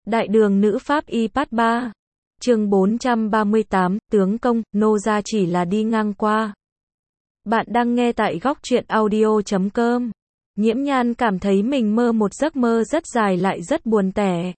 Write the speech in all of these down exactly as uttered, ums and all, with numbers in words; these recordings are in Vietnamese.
Đại đường nữ pháp y part ba. Chương bốn trăm ba mươi tám, tướng công, nô gia chỉ là đi ngang qua. Bạn đang nghe tại góc truyện audio chấm com. Nhiễm Nhan cảm thấy mình mơ một giấc mơ rất dài lại rất buồn tẻ.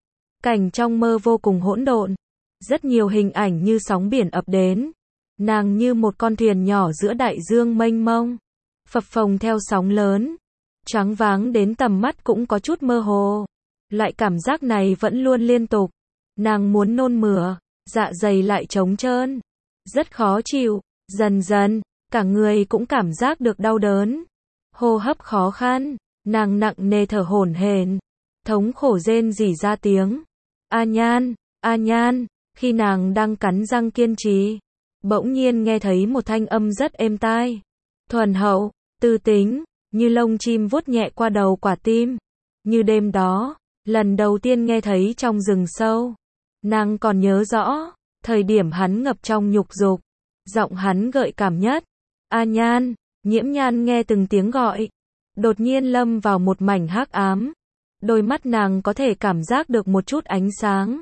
Cảnh trong mơ vô cùng hỗn độn, rất nhiều hình ảnh như sóng biển ập đến. Nàng như một con thuyền nhỏ giữa đại dương mênh mông, phập phồng theo sóng lớn, choáng váng đến tầm mắt cũng có chút mơ hồ. Loại cảm giác này vẫn luôn liên tục. Nàng muốn nôn mửa, dạ dày lại trống trơn, rất khó chịu. Dần dần, cả người cũng cảm giác được đau đớn, hô hấp khó khăn, nàng nặng nề thở hổn hển, thống khổ rên rỉ ra tiếng. A Nhan, A Nhan. Khi nàng đang cắn răng kiên trì, bỗng nhiên nghe thấy một thanh âm rất êm tai, thuần hậu, tư tính, như lông chim vuốt nhẹ qua đầu quả tim. Như đêm đó, lần đầu tiên nghe thấy trong rừng sâu, nàng còn nhớ rõ, thời điểm hắn ngập trong nhục dục, giọng hắn gợi cảm nhất. A Nhan. Nhiễm Nhan nghe từng tiếng gọi, đột nhiên lâm vào một mảnh hắc ám. Đôi mắt nàng có thể cảm giác được một chút ánh sáng,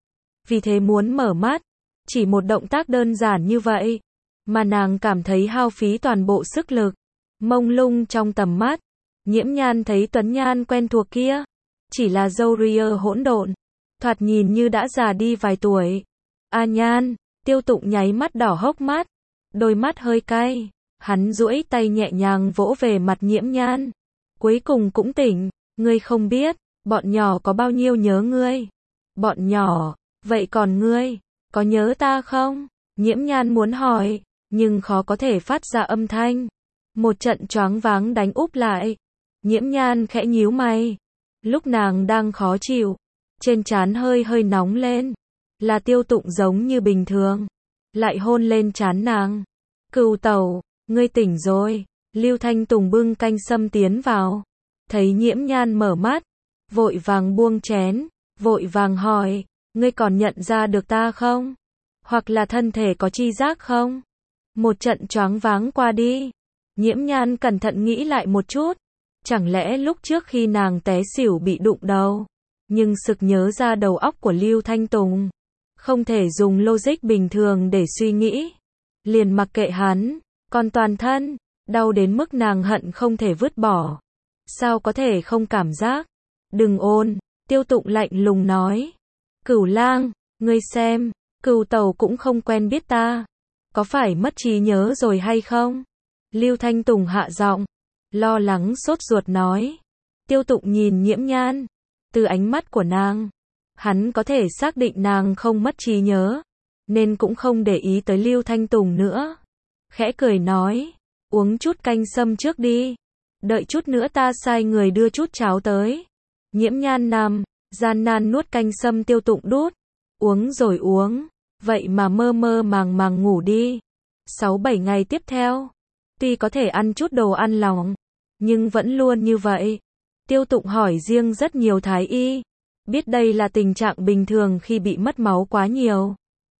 vì thế muốn mở mắt. Chỉ một động tác đơn giản như vậy, mà nàng cảm thấy hao phí toàn bộ sức lực. Mông lung trong tầm mắt, Nhiễm Nhan thấy tuấn nhan quen thuộc kia, chỉ là râu ria hỗn độn, thoạt nhìn như đã già đi vài tuổi. A Nhan. Tiêu Tụng nháy mắt đỏ hốc mắt, đôi mắt hơi cay, hắn duỗi tay nhẹ nhàng vỗ về mặt Nhiễm Nhan. Cuối cùng cũng tỉnh, ngươi không biết, bọn nhỏ có bao nhiêu nhớ ngươi. Bọn nhỏ, vậy còn ngươi, có nhớ ta không? Nhiễm Nhan muốn hỏi, nhưng khó có thể phát ra âm thanh. Một trận choáng váng đánh úp lại. Nhiễm Nhan khẽ nhíu mày. Lúc nàng đang khó chịu, trên trán hơi hơi nóng lên, là Tiêu Tụng giống như bình thường, lại hôn lên trán nàng. Cừu tẩu, ngươi tỉnh rồi. Lưu Thanh Tùng bưng canh sâm tiến vào, thấy Nhiễm Nhan mở mắt, vội vàng buông chén, vội vàng hỏi, ngươi còn nhận ra được ta không? Hoặc là thân thể có chi giác không? Một trận choáng váng qua đi, Nhiễm Nhan cẩn thận nghĩ lại một chút, chẳng lẽ lúc trước khi nàng té xỉu bị đụng đầu, nhưng sực nhớ ra đầu óc của Lưu Thanh Tùng, không thể dùng logic bình thường để suy nghĩ, liền mặc kệ hắn, còn toàn thân, đau đến mức nàng hận không thể vứt bỏ. Sao có thể không cảm giác? Đừng ôn, Tiêu Tụng lạnh lùng nói. Cửu lang, ngươi xem, Cừu tẩu cũng không quen biết ta, có phải mất trí nhớ rồi hay không? Lưu Thanh Tùng hạ giọng, lo lắng sốt ruột nói. Tiêu Tụng nhìn Nhiễm Nhan, từ ánh mắt của nàng, hắn có thể xác định nàng không mất trí nhớ, nên cũng không để ý tới Lưu Thanh Tùng nữa. Khẽ cười nói, uống chút canh sâm trước đi, đợi chút nữa ta sai người đưa chút cháo tới. Nhiễm Nhan nằm, gian nan nuốt canh sâm Tiêu Tụng đút, uống rồi uống, vậy mà mơ mơ màng màng ngủ đi. Sáu bảy ngày tiếp theo, tuy có thể ăn chút đồ ăn lỏng, nhưng vẫn luôn như vậy. Tiêu Tụng hỏi riêng rất nhiều thái y, biết đây là tình trạng bình thường khi bị mất máu quá nhiều.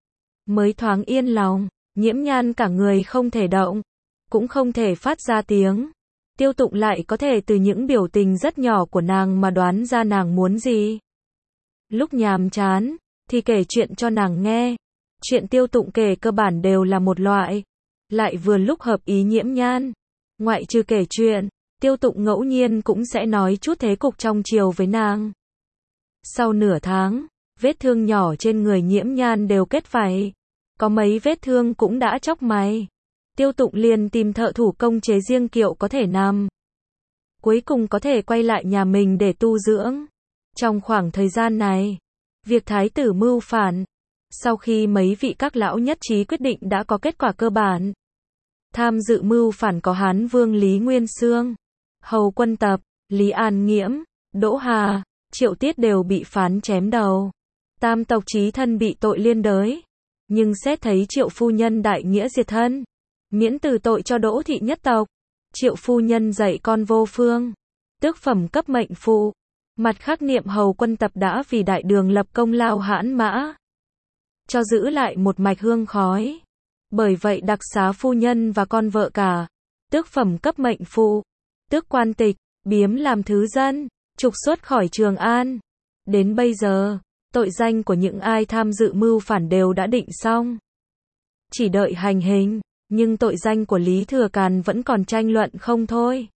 Mới thoáng yên lòng, Nhiễm Nhan cả người không thể động, cũng không thể phát ra tiếng. Tiêu Tụng lại có thể từ những biểu tình rất nhỏ của nàng mà đoán ra nàng muốn gì. Lúc nhàm chán, thì kể chuyện cho nàng nghe. Chuyện Tiêu Tụng kể cơ bản đều là một loại, lại vừa lúc hợp ý Nhiễm Nhan. Ngoại trừ kể chuyện, Tiêu Tụng ngẫu nhiên cũng sẽ nói chút thế cục trong chiều với nàng. Sau nửa tháng, vết thương nhỏ trên người Nhiễm Nhan đều kết vảy, có mấy vết thương cũng đã chóc mày. Tiêu Tụng liền tìm thợ thủ công chế riêng kiệu có thể nằm. Cuối cùng có thể quay lại nhà mình để tu dưỡng. Trong khoảng thời gian này, việc thái tử mưu phản, sau khi mấy vị các lão nhất trí quyết định đã có kết quả cơ bản. Tham dự mưu phản có Hán Vương Lý Nguyên Xương, Hầu Quân Tập, Lý An Nghiễm, Đỗ Hà, Triệu Tiết đều bị phán chém đầu. Tam tộc chí thân bị tội liên đới, nhưng xét thấy Triệu phu nhân đại nghĩa diệt thân, miễn từ tội cho Đỗ thị nhất tộc. Triệu phu nhân dạy con vô phương, tước phẩm cấp mệnh phụ. Mặt khác niệm Hầu Quân Tập đã vì đại đường lập công lao hãn mã, cho giữ lại một mạch hương khói. Bởi vậy đặc xá phu nhân và con vợ cả, tước phẩm cấp mệnh phụ, tước quan tịch, biếm làm thứ dân, trục xuất khỏi Trường An. Đến bây giờ, tội danh của những ai tham dự mưu phản đều đã định xong. Chỉ đợi hành hình, nhưng tội danh của Lý Thừa Càn vẫn còn tranh luận không thôi.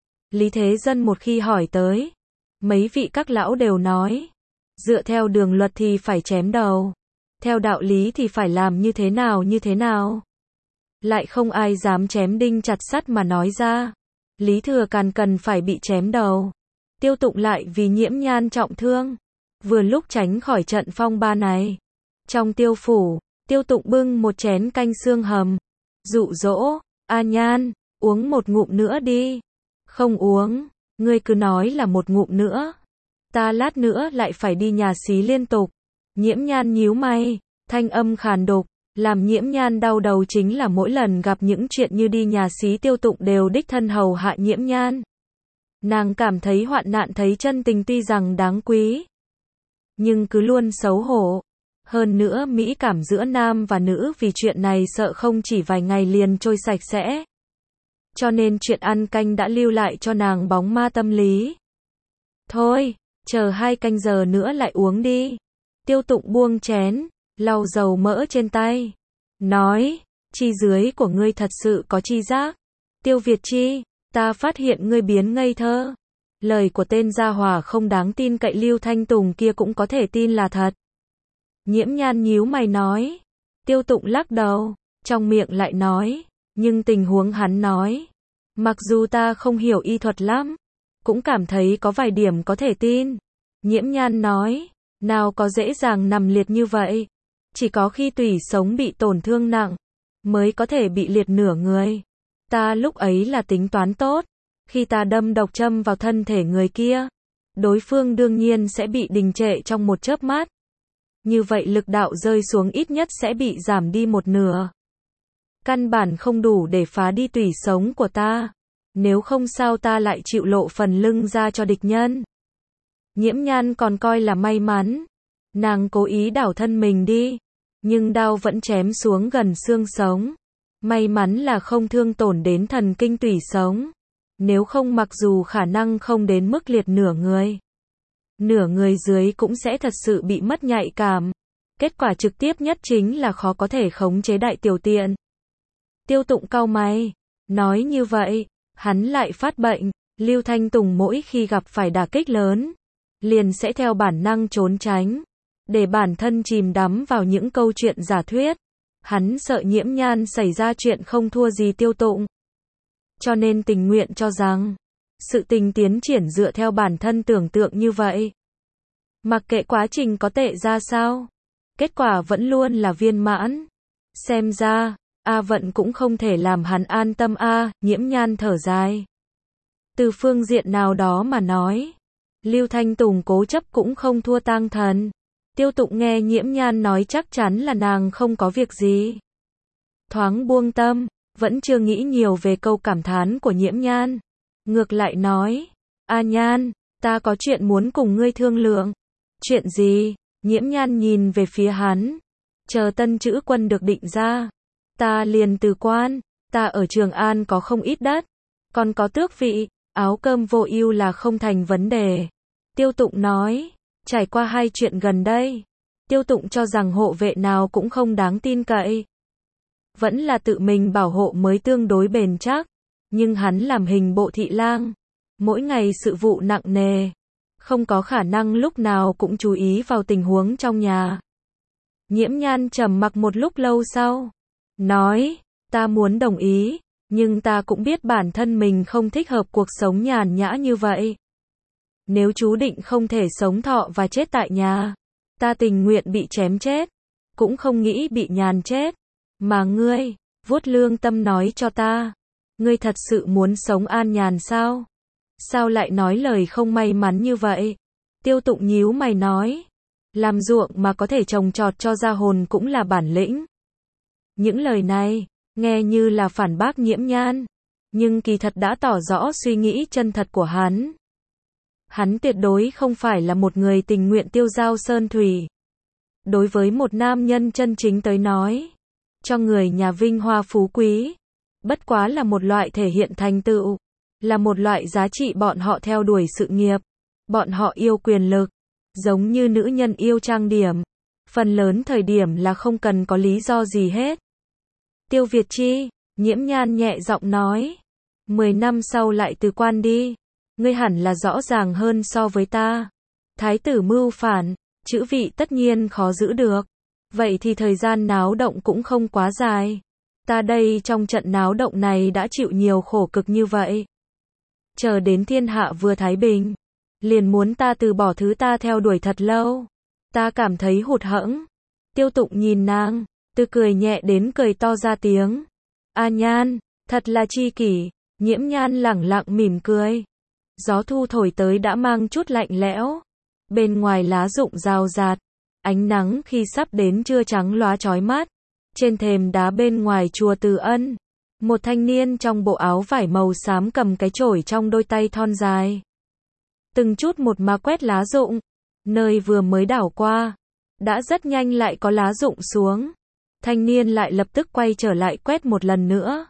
Lý Thế Dân một khi hỏi tới, mấy vị các lão đều nói, dựa theo đường luật thì phải chém đầu, theo đạo lý thì phải làm như thế nào như thế nào. Lại không ai dám chém đinh chặt sắt mà nói ra. Lý Thừa Càn cần phải bị chém đầu. Tiêu Tụng lại vì Nhiễm Nhan trọng thương, vừa lúc tránh khỏi trận phong ba này. Trong tiêu phủ, Tiêu Tụng bưng một chén canh xương hầm, dụ dỗ, "A Nhan, uống một ngụm nữa đi." "Không uống, ngươi cứ nói là một ngụm nữa. Ta lát nữa lại phải đi nhà xí liên tục." Nhiễm Nhan nhíu mày, thanh âm khàn đục, làm Nhiễm Nhan đau đầu chính là mỗi lần gặp những chuyện như đi nhà xí Tiêu Tụng đều đích thân hầu hạ Nhiễm Nhan. Nàng cảm thấy hoạn nạn thấy chân tình tuy rằng đáng quý, nhưng cứ luôn xấu hổ. Hơn nữa mỹ cảm giữa nam và nữ vì chuyện này sợ không chỉ vài ngày liền trôi sạch sẽ. Cho nên chuyện ăn canh đã lưu lại cho nàng bóng ma tâm lý. "Thôi, chờ hai canh giờ nữa lại uống đi." Tiêu Tụng buông chén, lau dầu mỡ trên tay, nói, "Chi dưới của ngươi thật sự có chi giác. Tiêu Việt Chi, ta phát hiện ngươi biến ngây thơ. Lời của tên gia hỏa không đáng tin cậy Lưu Thanh Tùng kia cũng có thể tin là thật." Nhiễm Nhan nhíu mày nói. Tiêu Tụng lắc đầu, trong miệng lại nói, "Nhưng tình huống hắn nói, mặc dù ta không hiểu y thuật lắm, cũng cảm thấy có vài điểm có thể tin." Nhiễm Nhan nói, "Nào có dễ dàng nằm liệt như vậy. Chỉ có khi tủy sống bị tổn thương nặng, mới có thể bị liệt nửa người. Ta lúc ấy là tính toán tốt, khi ta đâm độc châm vào thân thể người kia, đối phương đương nhiên sẽ bị đình trệ trong một chớp mắt. Như vậy lực đạo rơi xuống ít nhất sẽ bị giảm đi một nửa. Căn bản không đủ để phá đi tủy sống của ta. Nếu không sao ta lại chịu lộ phần lưng ra cho địch nhân." Nhiễm Nhan còn coi là may mắn. Nàng cố ý đảo thân mình đi, nhưng đao vẫn chém xuống gần xương sống. May mắn là không thương tổn đến thần kinh tủy sống. Nếu không mặc dù khả năng không đến mức liệt nửa người, nửa người dưới cũng sẽ thật sự bị mất nhạy cảm. Kết quả trực tiếp nhất chính là khó có thể khống chế đại tiểu tiện. Tiêu Tụng cau mày, nói như vậy, hắn lại phát bệnh. Lưu Thanh Tùng mỗi khi gặp phải đả kích lớn, liền sẽ theo bản năng trốn tránh, để bản thân chìm đắm vào những câu chuyện giả thuyết. Hắn sợ Nhiễm Nhan xảy ra chuyện không thua gì Tiêu Tụng, cho nên tình nguyện cho rằng sự tình tiến triển dựa theo bản thân tưởng tượng như vậy. Mặc kệ quá trình có tệ ra sao, kết quả vẫn luôn là viên mãn. Xem ra, A Vận cũng không thể làm hắn an tâm a. Nhiễm Nhan thở dài. Từ phương diện nào đó mà nói, Lưu Thanh Tùng cố chấp cũng không thua Tang Thần. Tiêu Tụng nghe Nhiễm Nhan nói chắc chắn là nàng không có việc gì, thoáng buông tâm, vẫn chưa nghĩ nhiều về câu cảm thán của Nhiễm Nhan. Ngược lại nói, "A Nhan, ta có chuyện muốn cùng ngươi thương lượng." "Chuyện gì?" Nhiễm Nhan nhìn về phía hắn. "Chờ tân chữ quân được định ra, ta liền từ quan. Ta ở Trường An có không ít đất, còn có tước vị, áo cơm vô ưu là không thành vấn đề." Tiêu Tụng nói, trải qua hai chuyện gần đây, Tiêu Tụng cho rằng hộ vệ nào cũng không đáng tin cậy. Vẫn là tự mình bảo hộ mới tương đối bền chắc. Nhưng hắn làm hình bộ thị lang, mỗi ngày sự vụ nặng nề, không có khả năng lúc nào cũng chú ý vào tình huống trong nhà. Nhiễm Nhan trầm mặc một lúc lâu sau, nói, "Ta muốn đồng ý, nhưng ta cũng biết bản thân mình không thích hợp cuộc sống nhàn nhã như vậy. Nếu chú định không thể sống thọ và chết tại nhà, ta tình nguyện bị chém chết, cũng không nghĩ bị nhàn chết. Mà ngươi, vuốt lương tâm nói cho ta, ngươi thật sự muốn sống an nhàn sao? Sao lại nói lời không may mắn như vậy?" Tiêu Tụng nhíu mày nói, "Làm ruộng mà có thể trồng trọt cho ra hồn cũng là bản lĩnh." Những lời này, nghe như là phản bác Nhiễm Nhan, nhưng kỳ thật đã tỏ rõ suy nghĩ chân thật của hắn. Hắn tuyệt đối không phải là một người tình nguyện tiêu dao sơn thủy. Đối với một nam nhân chân chính tới nói, cho người nhà vinh hoa phú quý, bất quá là một loại thể hiện thành tựu, là một loại giá trị bọn họ theo đuổi sự nghiệp, bọn họ yêu quyền lực, Giống như nữ nhân yêu trang điểm. Phần lớn thời điểm là không cần có lý do gì hết. Tiêu Việt Chi, Nhiễm Nhan nhẹ giọng nói. Mười năm sau lại từ quan đi. Ngươi hẳn là rõ ràng hơn so với ta. Thái tử mưu phản, chữ vị tất nhiên khó giữ được. Vậy thì thời gian náo động cũng không quá dài. Ta đây trong trận náo động này đã chịu nhiều khổ cực như vậy. Chờ đến thiên hạ vừa thái bình, liền muốn ta từ bỏ thứ ta theo đuổi thật lâu. Ta cảm thấy hụt hẫng. Tiêu Tụng nhìn nàng, từ cười nhẹ đến cười to ra tiếng. A Nhan, thật là chi kỷ. Nhiễm Nhan lẳng lặng mỉm cười. Gió thu thổi tới đã mang chút lạnh lẽo. Bên ngoài lá rụng rào rạt. Ánh nắng khi sắp đến trưa trắng lóa chói mắt. Trên thềm đá bên ngoài chùa Từ Ân, một thanh niên trong bộ áo vải màu xám cầm cái chổi trong đôi tay thon dài. Từng chút một mà quét lá rụng. Nơi vừa mới đảo qua, đã rất nhanh lại có lá rụng xuống. Thanh niên lại lập tức quay trở lại quét một lần nữa.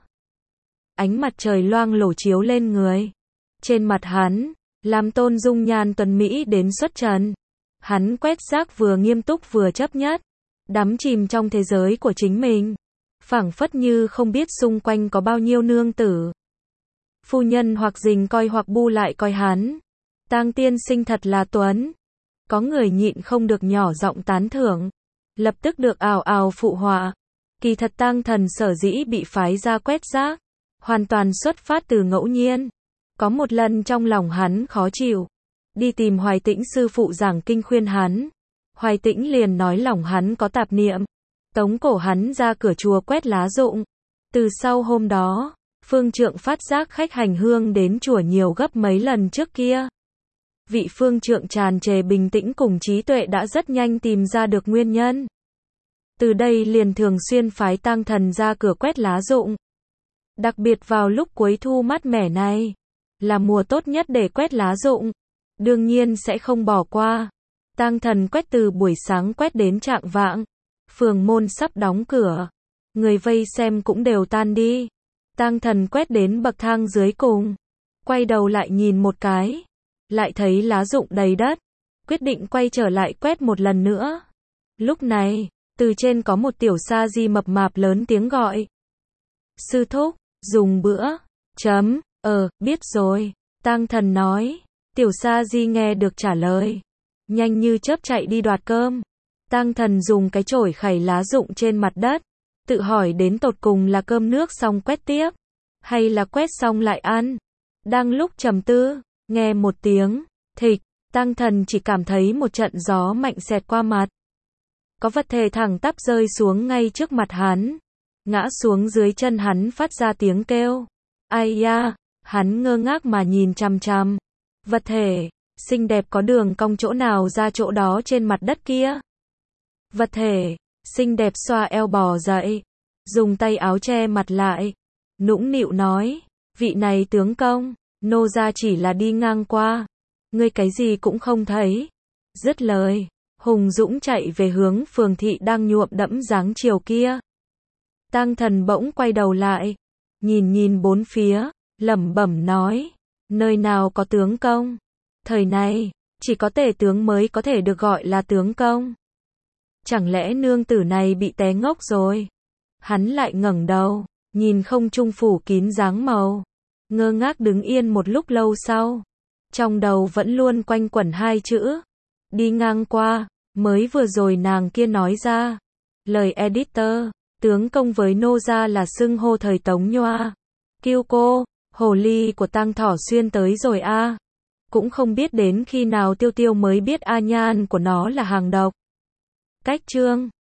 Ánh mặt trời loang lổ chiếu lên người. Trên mặt hắn, làm tôn dung nhan tuấn mỹ đến xuất trần. Hắn quét rác vừa nghiêm túc vừa chấp nhất. Đắm chìm trong thế giới của chính mình. Phảng phất như không biết xung quanh có bao nhiêu nương tử. Phu nhân hoặc dình coi hoặc bu lại coi hắn. Tang tiên sinh thật là tuấn. Có người nhịn không được nhỏ giọng tán thưởng. Lập tức được ào ào phụ họa. Kỳ thật Tang Thần sở dĩ bị phái ra quét rác, hoàn toàn xuất phát từ ngẫu nhiên. Có một lần trong lòng hắn khó chịu, đi tìm Hoài Tĩnh sư phụ giảng kinh khuyên hắn. Hoài Tĩnh liền nói lòng hắn có tạp niệm, tống cổ hắn ra cửa chùa quét lá rụng. Từ sau hôm đó, phương trượng phát giác khách hành hương đến chùa nhiều gấp mấy lần trước kia. Vị phương trượng tràn trề bình tĩnh cùng trí tuệ đã rất nhanh tìm ra được nguyên nhân. Từ đây liền thường xuyên phái Tang Thần ra cửa quét lá rụng. Đặc biệt vào lúc cuối thu mát mẻ này, là mùa tốt nhất để quét lá rụng. Đương nhiên sẽ không bỏ qua. Tang Thần quét từ buổi sáng quét đến trạng vạng. Phường môn sắp đóng cửa. Người vây xem cũng đều tan đi. Tang Thần quét đến bậc thang dưới cùng. Quay đầu lại nhìn một cái. Lại thấy lá rụng đầy đất. Quyết định quay trở lại quét một lần nữa. Lúc này, từ trên có một tiểu sa di mập mạp lớn tiếng gọi. Sư thúc, dùng bữa. Chấm, ờ, biết rồi. Tang Thần nói. Tiểu sa di nghe được trả lời. Nhanh như chớp chạy đi đoạt cơm. Tang Thần dùng cái chổi khẩy lá rụng trên mặt đất. Tự hỏi đến tột cùng là cơm nước xong quét tiếp. Hay là quét xong lại ăn. Đang lúc trầm tư, nghe một tiếng, thịch. Tang Thần chỉ cảm thấy một trận gió mạnh xẹt qua mặt. Có vật thể thẳng tắp rơi xuống ngay trước mặt hắn. Ngã xuống dưới chân hắn phát ra tiếng kêu. Ai da, hắn ngơ ngác mà nhìn chằm chằm. Vật thể, xinh đẹp có đường cong chỗ nào ra chỗ đó trên mặt đất kia. Vật thể, xinh đẹp xoa eo bò dậy. Dùng tay áo che mặt lại. Nũng nịu nói, vị này tướng công, nô gia chỉ là đi ngang qua. Ngươi cái gì cũng không thấy. Dứt lời, hùng dũng chạy về hướng phường thị đang nhuộm đẫm dáng chiều kia. Tang Thần bỗng quay đầu lại, nhìn nhìn bốn phía, lẩm bẩm nói, nơi nào có tướng công? Thời này, chỉ có tể tướng mới có thể được gọi là tướng công. Chẳng lẽ nương tử này bị té ngốc rồi? Hắn lại ngẩng đầu, nhìn không trung phủ kín dáng màu, ngơ ngác đứng yên một lúc lâu sau. Trong đầu vẫn luôn quanh quẩn hai chữ. Đi ngang qua, mới vừa rồi nàng kia nói ra. Lời editor, tướng công với nô gia là xưng hô thời Tống Nhoa. Kiêu cô, hồ ly của Tang Thỏ Xuyên tới rồi a. Cũng không biết đến khi nào Tiêu Tiêu mới biết A Nhan của nó là hàng độc. Cách chương